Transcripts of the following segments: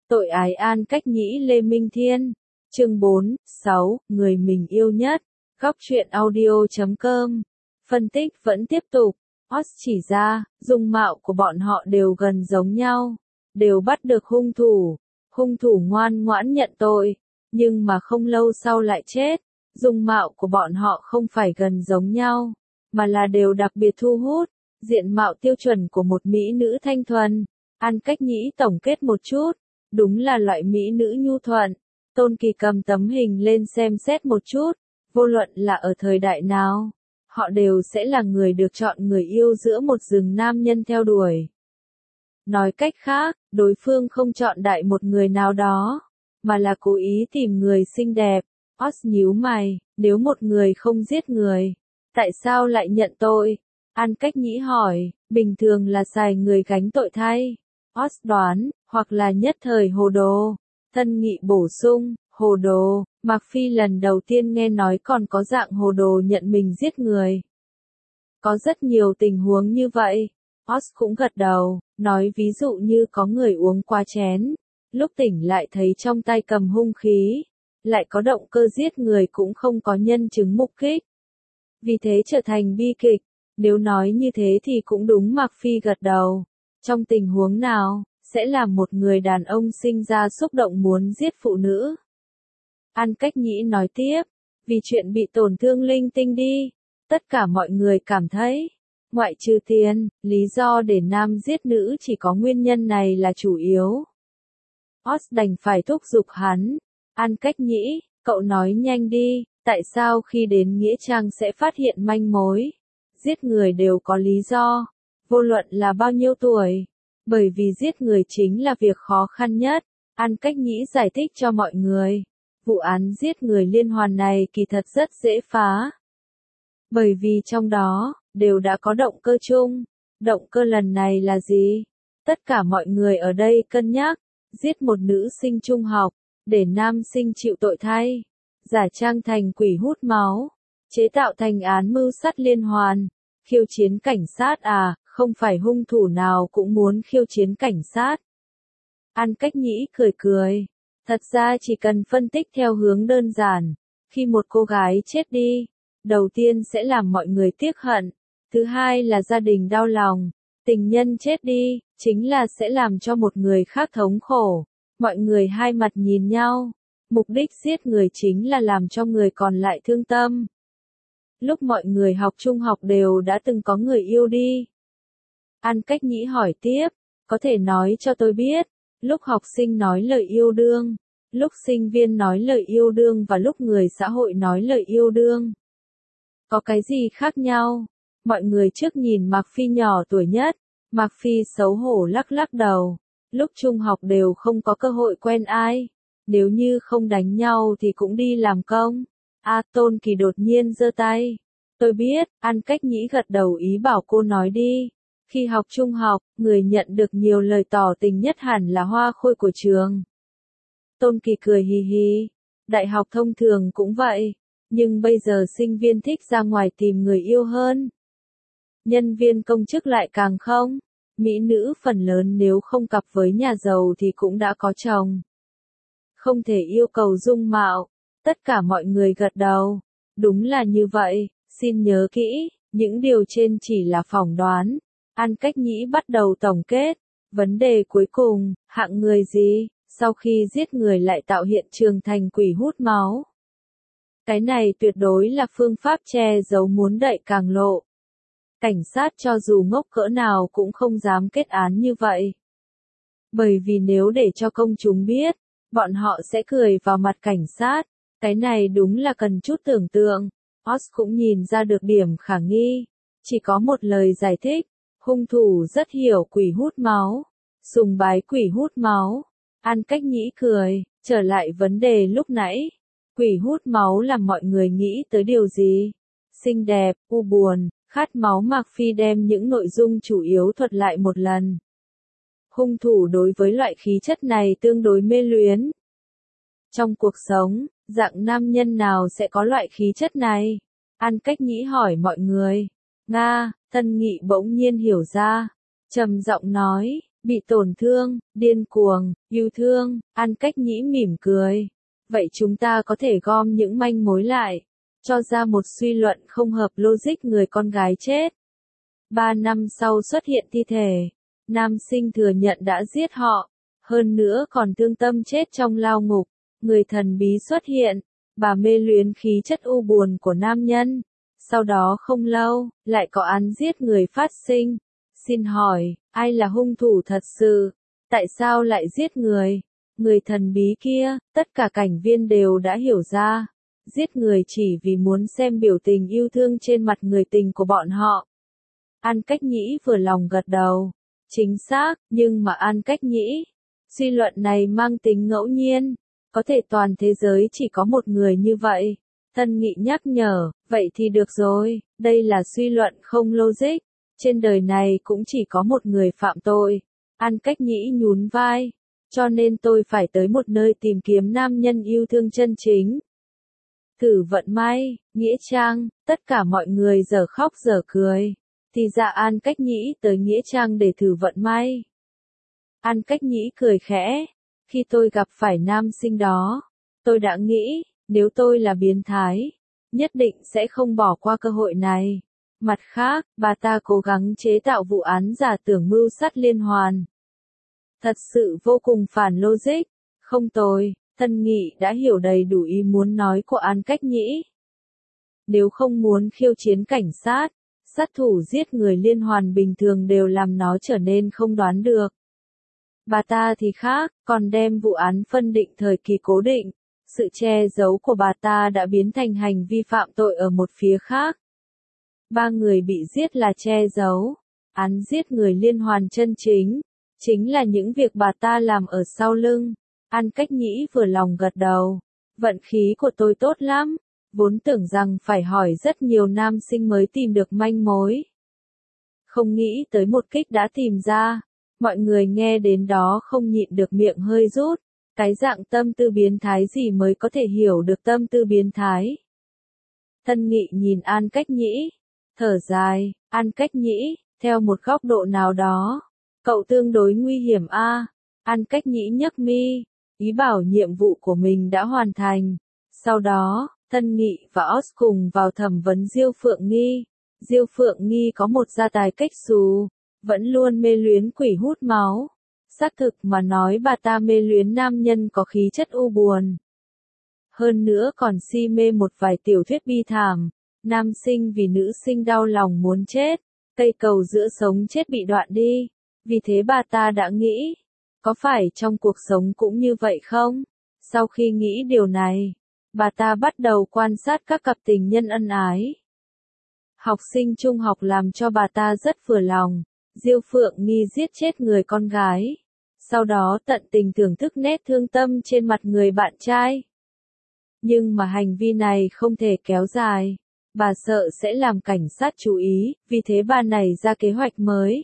Tội ái An Cách Nhĩ Lê Minh Thiên. Chương 4, 6, người mình yêu nhất. Góc truyện audio.com. Phân tích vẫn tiếp tục. Oz chỉ ra, dung mạo của bọn họ đều gần giống nhau. Đều bắt được hung thủ. Hung thủ ngoan ngoãn nhận tội. Nhưng mà không lâu sau lại chết. Dung mạo của bọn họ không phải gần giống nhau. Mà là đều đặc biệt thu hút. Diện mạo tiêu chuẩn của một mỹ nữ thanh thuần. An Cách Nhĩ tổng kết một chút. Đúng là loại mỹ nữ nhu thuận. Tôn Kỳ cầm tấm hình lên xem xét một chút. Vô luận là ở thời đại nào, họ đều sẽ là người được chọn người yêu giữa một rừng nam nhân theo đuổi. Nói cách khác, đối phương không chọn đại một người nào đó, mà là cố ý tìm người xinh đẹp. Oz nhíu mày, nếu một người không giết người, tại sao lại nhận tội? An Cách Nhĩ hỏi, bình thường là xài người gánh tội thay. Oz đoán, hoặc là nhất thời hồ đồ. Thân Nghị bổ sung, hồ đồ, Mạc Phi lần đầu tiên nghe nói còn có dạng hồ đồ nhận mình giết người. Có rất nhiều tình huống như vậy. Oz cũng gật đầu, nói ví dụ như có người uống quá chén, lúc tỉnh lại thấy trong tay cầm hung khí, lại có động cơ giết người cũng không có nhân chứng mục kích. Vì thế trở thành bi kịch. Nếu nói như thế thì cũng đúng. Mạc Phi gật đầu. Trong tình huống nào sẽ làm một người đàn ông sinh ra xúc động muốn giết phụ nữ? An Cách Nhĩ nói tiếp, vì chuyện bị tổn thương linh tinh đi. Tất cả mọi người cảm thấy, ngoại trừ tiền, lý do để nam giết nữ chỉ có nguyên nhân này là chủ yếu. Oz đành phải thúc giục hắn. An Cách Nhĩ, cậu nói nhanh đi, tại sao khi đến Nghĩa Trang sẽ phát hiện manh mối? Giết người đều có lý do, vô luận là bao nhiêu tuổi. Bởi vì giết người chính là việc khó khăn nhất. An Cách Nhĩ giải thích cho mọi người. Vụ án giết người liên hoàn này kỳ thật rất dễ phá. Bởi vì trong đó, đều đã có động cơ chung. Động cơ lần này là gì? Tất cả mọi người ở đây cân nhắc. Giết một nữ sinh trung học, để nam sinh chịu tội thay. Giả trang thành quỷ hút máu. Chế tạo thành án mưu sát liên hoàn. Khiêu chiến cảnh sát à, không phải hung thủ nào cũng muốn khiêu chiến cảnh sát. An Cách Nhĩ cười cười. Thật ra chỉ cần phân tích theo hướng đơn giản. Khi một cô gái chết đi, đầu tiên sẽ làm mọi người tiếc hận. Thứ hai là gia đình đau lòng. Tình nhân chết đi, chính là sẽ làm cho một người khác thống khổ. Mọi người hai mặt nhìn nhau. Mục đích giết người chính là làm cho người còn lại thương tâm. Lúc mọi người học trung học đều đã từng có người yêu đi. An Cách Nhĩ hỏi tiếp, có thể nói cho tôi biết, lúc học sinh nói lời yêu đương, lúc sinh viên nói lời yêu đương và lúc người xã hội nói lời yêu đương. Có cái gì khác nhau? Mọi người trước nhìn Mạc Phi nhỏ tuổi nhất. Mạc Phi xấu hổ lắc lắc đầu. Lúc trung học đều không có cơ hội quen ai. Nếu như không đánh nhau thì cũng đi làm công. Tôn Kỳ đột nhiên giơ tay. Tôi biết. An Cách Nhĩ gật đầu ý bảo cô nói đi. Khi học trung học, người nhận được nhiều lời tỏ tình nhất hẳn là hoa khôi của trường. Tôn Kỳ cười hì hì. Đại học thông thường cũng vậy. Nhưng bây giờ sinh viên thích ra ngoài tìm người yêu hơn. Nhân viên công chức lại càng không. Mỹ nữ phần lớn nếu không cặp với nhà giàu thì cũng đã có chồng. Không thể yêu cầu dung mạo. Tất cả mọi người gật đầu. Đúng là như vậy, xin nhớ kỹ, những điều trên chỉ là phỏng đoán. An Cách Nhĩ bắt đầu tổng kết. Vấn đề cuối cùng, hạng người gì, sau khi giết người lại tạo hiện trường thành quỷ hút máu. Cái này tuyệt đối là phương pháp che giấu muốn đậy càng lộ. Cảnh sát cho dù ngốc cỡ nào cũng không dám kết án như vậy. Bởi vì nếu để cho công chúng biết, bọn họ sẽ cười vào mặt cảnh sát. Cái này đúng là cần chút tưởng tượng. Oz cũng nhìn ra được điểm khả nghi. Chỉ có một lời giải thích. Hung thủ rất hiểu quỷ hút máu. Sùng bái quỷ hút máu. An Cách Nhĩ cười, trở lại vấn đề lúc nãy. Quỷ hút máu làm mọi người nghĩ tới điều gì? Xinh đẹp, u buồn, khát máu. Mạc Phi đem những nội dung chủ yếu thuật lại một lần. Hung thủ đối với loại khí chất này tương đối mê luyến. Trong cuộc sống, dạng nam nhân nào sẽ có loại khí chất này? An Cách Nhĩ hỏi mọi người. Nga, Tân Nghị bỗng nhiên hiểu ra. Trầm giọng nói, bị tổn thương, điên cuồng, yêu thương. An Cách Nhĩ mỉm cười. Vậy chúng ta có thể gom những manh mối lại, cho ra một suy luận không hợp logic người con gái chết. 3 năm sau xuất hiện thi thể, nam sinh thừa nhận đã giết họ, hơn nữa còn thương tâm chết trong lao ngục. Người thần bí xuất hiện, bà mê luyến khí chất u buồn của nam nhân. Sau đó không lâu, lại có án giết người phát sinh. Xin hỏi, ai là hung thủ thật sự? Tại sao lại giết người? Người thần bí kia, tất cả cảnh viên đều đã hiểu ra. Giết người chỉ vì muốn xem biểu tình yêu thương trên mặt người tình của bọn họ. An Cách Nhĩ vừa lòng gật đầu. Chính xác, nhưng mà An Cách Nhĩ, suy luận này mang tính ngẫu nhiên. Có thể toàn thế giới chỉ có một người như vậy. Tân Nghị nhắc nhở, vậy thì được rồi, đây là suy luận không logic. Trên đời này cũng chỉ có một người phạm tội. An Cách Nhĩ nhún vai. Cho nên tôi phải tới một nơi tìm kiếm nam nhân yêu thương chân chính. Thử vận may, Nghĩa Trang, tất cả mọi người giờ khóc giờ cười. Thì ra An Cách Nhĩ tới Nghĩa Trang để thử vận may. An Cách Nhĩ cười khẽ. Khi tôi gặp phải nam sinh đó, tôi đã nghĩ, nếu tôi là biến thái, nhất định sẽ không bỏ qua cơ hội này. Mặt khác, bà ta cố gắng chế tạo vụ án giả tưởng mưu sát liên hoàn. Thật sự vô cùng phản logic. Không tồi, Tân Nghị đã hiểu đầy đủ ý muốn nói của An Cách Nhĩ. Nếu không muốn khiêu chiến cảnh sát, sát thủ giết người liên hoàn bình thường đều làm nó trở nên không đoán được. Bà ta thì khác, còn đem vụ án phân định thời kỳ cố định. Sự che giấu của bà ta đã biến thành hành vi phạm tội ở một phía khác. 3 người bị giết là che giấu. Án giết người liên hoàn chân chính, chính là những việc bà ta làm ở sau lưng. An Cách Nhĩ vừa lòng gật đầu. Vận khí của tôi tốt lắm. Vốn tưởng rằng phải hỏi rất nhiều nam sinh mới tìm được manh mối. Không nghĩ tới một kích đã tìm ra. Mọi người nghe đến đó không nhịn được miệng hơi rút. Cái dạng tâm tư biến thái gì mới có thể hiểu được tâm tư biến thái. Tân Nghị nhìn An Cách Nhĩ. Thở dài, An Cách Nhĩ, theo một góc độ nào đó. Cậu tương đối nguy hiểm a. An Cách Nhĩ nhấc mi, ý bảo nhiệm vụ của mình đã hoàn thành. Sau đó, Tân Nghị và Oz cùng vào thẩm vấn Diêu Phượng Nghi. Diêu Phượng Nghi có một gia tài cách xù, vẫn luôn mê luyến quỷ hút máu. Xác thực mà nói bà ta mê luyến nam nhân có khí chất u buồn. Hơn nữa còn si mê một vài tiểu thuyết bi thảm. Nam sinh vì nữ sinh đau lòng muốn chết, cây cầu giữa sống chết bị đoạn đi. Vì thế bà ta đã nghĩ, có phải trong cuộc sống cũng như vậy không? Sau khi nghĩ điều này, bà ta bắt đầu quan sát các cặp tình nhân ân ái. Học sinh trung học làm cho bà ta rất vừa lòng. Diêu Phượng Nghi giết chết người con gái. Sau đó tận tình thưởng thức nét thương tâm trên mặt người bạn trai. Nhưng mà hành vi này không thể kéo dài. Bà sợ sẽ làm cảnh sát chú ý, vì thế bà nảy ra kế hoạch mới.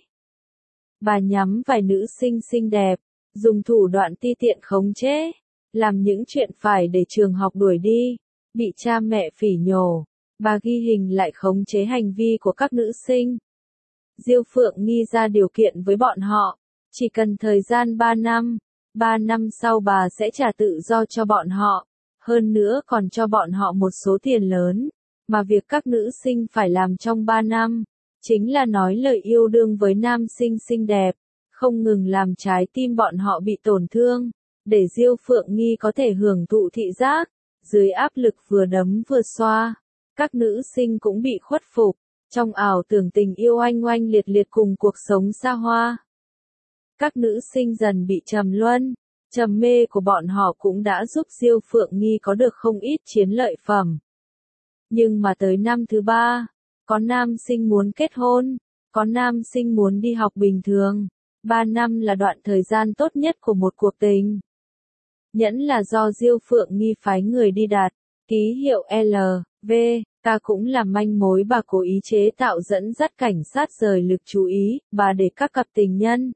Bà nhắm vài nữ sinh xinh đẹp, dùng thủ đoạn ti tiện khống chế, làm những chuyện phải để trường học đuổi đi, bị cha mẹ phỉ nhổ. Bà ghi hình lại khống chế hành vi của các nữ sinh. Diêu Phượng Nghi ra điều kiện với bọn họ, chỉ cần thời gian 3 năm, 3 năm sau bà sẽ trả tự do cho bọn họ, hơn nữa còn cho bọn họ một số tiền lớn. Mà việc các nữ sinh phải làm trong 3 năm, chính là nói lời yêu đương với nam sinh xinh đẹp, không ngừng làm trái tim bọn họ bị tổn thương, để Diêu Phượng Nghi có thể hưởng thụ thị giác, dưới áp lực vừa đấm vừa xoa. Các nữ sinh cũng bị khuất phục, trong ảo tưởng tình yêu oanh oanh liệt liệt cùng cuộc sống xa hoa. Các nữ sinh dần bị trầm luân, trầm mê của bọn họ cũng đã giúp Diêu Phượng Nghi có được không ít chiến lợi phẩm. Nhưng mà tới năm thứ 3, có nam sinh muốn kết hôn, có nam sinh muốn đi học bình thường. 3 năm là đoạn thời gian tốt nhất của một cuộc tình. Nhẫn là do Diêu Phượng Nghi phái người đi đặt, ký hiệu L, V, K cũng là manh mối bà cố ý chế tạo dẫn dắt cảnh sát rời lực chú ý, bà để các cặp tình nhân.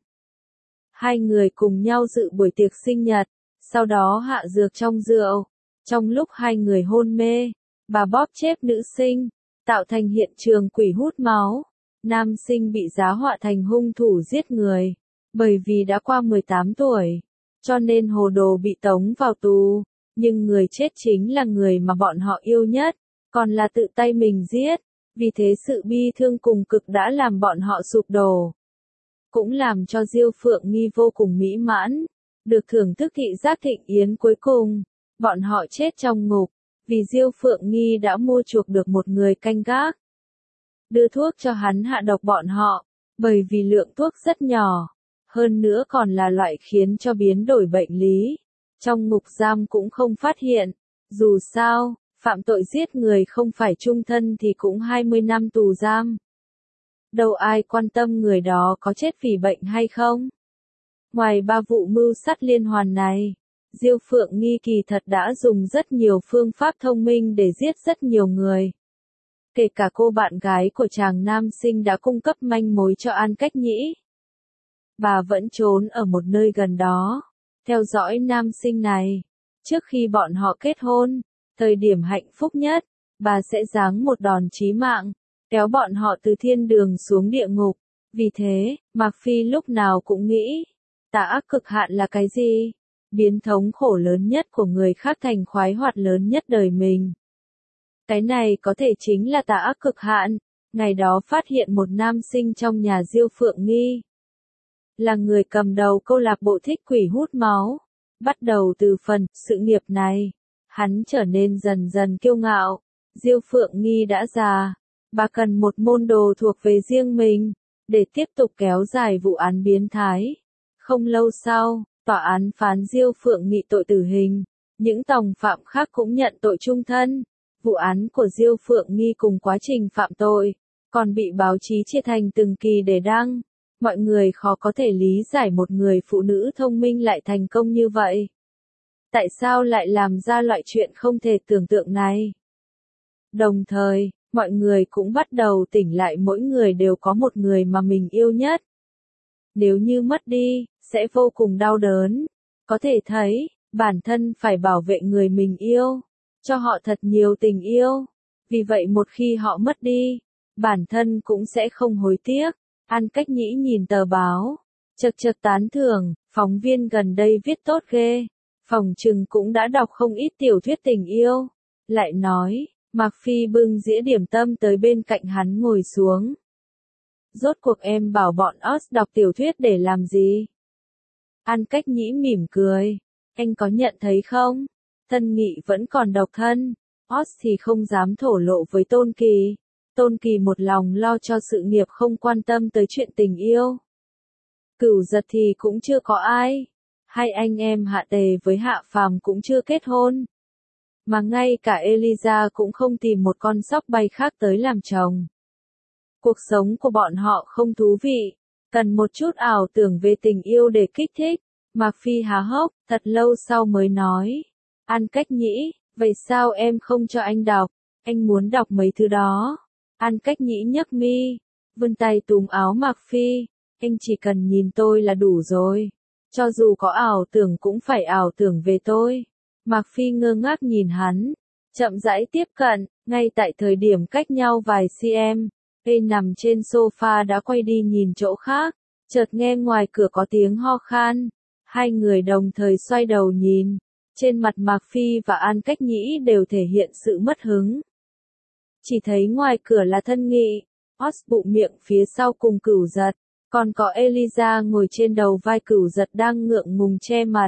2 người cùng nhau dự buổi tiệc sinh nhật, sau đó hạ dược trong rượu. Trong lúc 2 người hôn mê, bà bóp chết nữ sinh, tạo thành hiện trường quỷ hút máu. Nam sinh bị giá họa thành hung thủ giết người. Bởi vì đã qua 18 tuổi, cho nên hồ đồ bị tống vào tù, nhưng người chết chính là người mà bọn họ yêu nhất, còn là tự tay mình giết, vì thế sự bi thương cùng cực đã làm bọn họ sụp đổ. Cũng làm cho Diêu Phượng Nghi vô cùng mỹ mãn, được thưởng thức thị giác thịnh yến cuối cùng, bọn họ chết trong ngục, vì Diêu Phượng Nghi đã mua chuộc được một người canh gác. Đưa thuốc cho hắn hạ độc bọn họ, bởi vì lượng thuốc rất nhỏ, hơn nữa còn là loại khiến cho biến đổi bệnh lý. Trong ngục giam cũng không phát hiện, dù sao, phạm tội giết người không phải chung thân thì cũng 20 năm tù giam. Đâu ai quan tâm người đó có chết vì bệnh hay không. Ngoài 3 vụ mưu sát liên hoàn này, Diêu Phượng Nghi kỳ thật đã dùng rất nhiều phương pháp thông minh để giết rất nhiều người. Kể cả cô bạn gái của chàng nam sinh đã cung cấp manh mối cho An Cách Nhĩ. Bà vẫn trốn ở một nơi gần đó, theo dõi nam sinh này. Trước khi bọn họ kết hôn, thời điểm hạnh phúc nhất, bà sẽ giáng một đòn chí mạng, kéo bọn họ từ thiên đường xuống địa ngục. Vì thế, Mạc Phi lúc nào cũng nghĩ, tà ác cực hạn là cái gì? Biến thống khổ lớn nhất của người khác thành khoái hoạt lớn nhất đời mình. Cái này có thể chính là tà ác cực hạn. Ngày đó phát hiện một nam sinh trong nhà Diêu Phượng Nghi. Là người cầm đầu câu lạc bộ thích quỷ hút máu. Bắt đầu từ phần sự nghiệp này, hắn trở nên dần dần kiêu ngạo. Diêu Phượng Nghi đã già, bà cần một môn đồ thuộc về riêng mình, để tiếp tục kéo dài vụ án biến thái. Không lâu sau, tòa án phán Diêu Phượng Nghi tội tử hình, những tòng phạm khác cũng nhận tội chung thân. Vụ án của Diêu Phượng Nghi cùng quá trình phạm tội, còn bị báo chí chia thành từng kỳ để đăng. Mọi người khó có thể lý giải một người phụ nữ thông minh lại thành công như vậy. Tại sao lại làm ra loại chuyện không thể tưởng tượng này? Đồng thời, mọi người cũng bắt đầu tỉnh lại mỗi người đều có một người mà mình yêu nhất. Nếu như mất đi, sẽ vô cùng đau đớn. Có thể thấy, bản thân phải bảo vệ người mình yêu, cho họ thật nhiều tình yêu. Vì vậy một khi họ mất đi, bản thân cũng sẽ không hối tiếc. An Cách Nhĩ nhìn tờ báo, chật chật tán thưởng, phóng viên gần đây viết tốt ghê, phỏng chừng cũng đã đọc không ít tiểu thuyết tình yêu. Lại nói, Mạc Phi bưng dĩa điểm tâm tới bên cạnh hắn ngồi xuống. Rốt cuộc em bảo bọn Oz đọc tiểu thuyết để làm gì? An Cách Nhĩ mỉm cười, anh có nhận thấy không? Tân Nghị vẫn còn độc thân, Oz thì không dám thổ lộ với Tôn Kỳ. Tôn Kỳ một lòng lo cho sự nghiệp không quan tâm tới chuyện tình yêu. Cửu Giật thì cũng chưa có ai. Hai anh em Hạ Tề với Hạ Phàm cũng chưa kết hôn. Mà ngay cả Eliza cũng không tìm một con sóc bay khác tới làm chồng. Cuộc sống của bọn họ không thú vị, cần một chút ảo tưởng về tình yêu để kích thích. Mạc Phi há hốc, thật lâu sau mới nói. An Cách Nhĩ, vậy sao em không cho anh đọc? Anh muốn đọc mấy thứ đó. An Cách Nhĩ nhấc mi, vươn tay túm áo Mạc Phi, anh chỉ cần nhìn tôi là đủ rồi. Cho dù có ảo tưởng cũng phải ảo tưởng về tôi. Mạc Phi ngơ ngác nhìn hắn, chậm rãi tiếp cận, ngay tại thời điểm cách nhau vài cm. Cây nằm trên sofa đã quay đi nhìn chỗ khác, chợt nghe ngoài cửa có tiếng ho khan. Hai người đồng thời xoay đầu nhìn, trên mặt Mạc Phi và An Cách Nhĩ đều thể hiện sự mất hứng. Chỉ thấy ngoài cửa là Thân Nghị, Oz bụng miệng phía sau cùng Cửu Giật, còn có Eliza ngồi trên đầu vai Cửu Giật đang ngượng ngùng che mặt.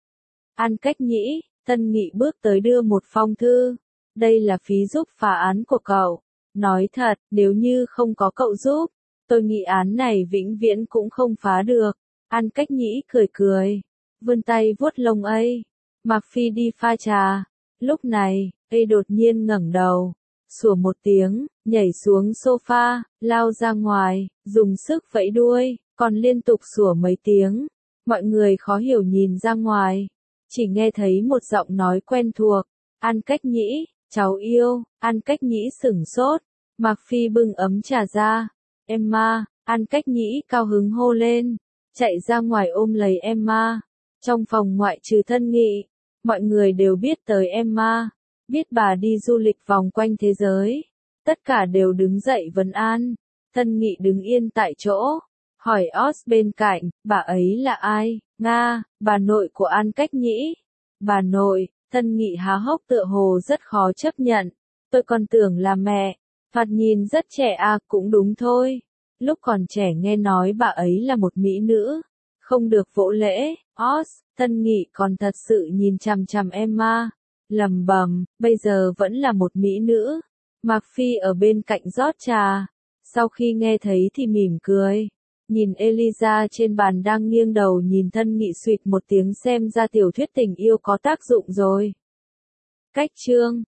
An Cách Nhĩ, Thân Nghị bước tới đưa một phong thư. Đây là phí giúp phá án của cậu. Nói thật, nếu như không có cậu giúp, tôi nghĩ án này vĩnh viễn cũng không phá được. An Cách Nhĩ cười cười, vươn tay vuốt lông ấy. Mạc Phi đi pha trà. Lúc này, ấy đột nhiên ngẩng đầu, sủa một tiếng, nhảy xuống sofa, lao ra ngoài, dùng sức vẫy đuôi, còn liên tục sủa mấy tiếng. Mọi người khó hiểu nhìn ra ngoài, chỉ nghe thấy một giọng nói quen thuộc. An Cách Nhĩ, cháu yêu. An Cách Nhĩ sửng sốt. Mạc Phi bưng ấm trà ra. Emma. An Cách Nhĩ cao hứng hô lên, chạy ra ngoài ôm lấy Emma. Trong phòng ngoại trừ Thân Nghị, mọi người đều biết tới Emma, biết bà đi du lịch vòng quanh thế giới. Tất cả đều đứng dậy vấn an. Thân Nghị đứng yên tại chỗ, Hỏi Oz bên cạnh, bà ấy là ai? Nga, bà nội của An Cách Nhĩ. Bà nội, Tân Nghị há hốc tựa hồ rất khó chấp nhận. Tôi còn tưởng là mẹ. Thoạt nhìn rất trẻ à, cũng đúng thôi. Lúc còn trẻ nghe nói bà ấy là một mỹ nữ. Không được vỗ lễ. Oz, Tân Nghị còn thật sự nhìn chằm chằm Emma. Lầm bầm, bây giờ vẫn là một mỹ nữ. Mạc Phi ở bên cạnh rót trà. Sau khi nghe thấy thì mỉm cười. Nhìn Eliza trên bàn đang nghiêng đầu nhìn Tân Nghị suýt một tiếng, xem ra tiểu thuyết tình yêu có tác dụng rồi. Cách chương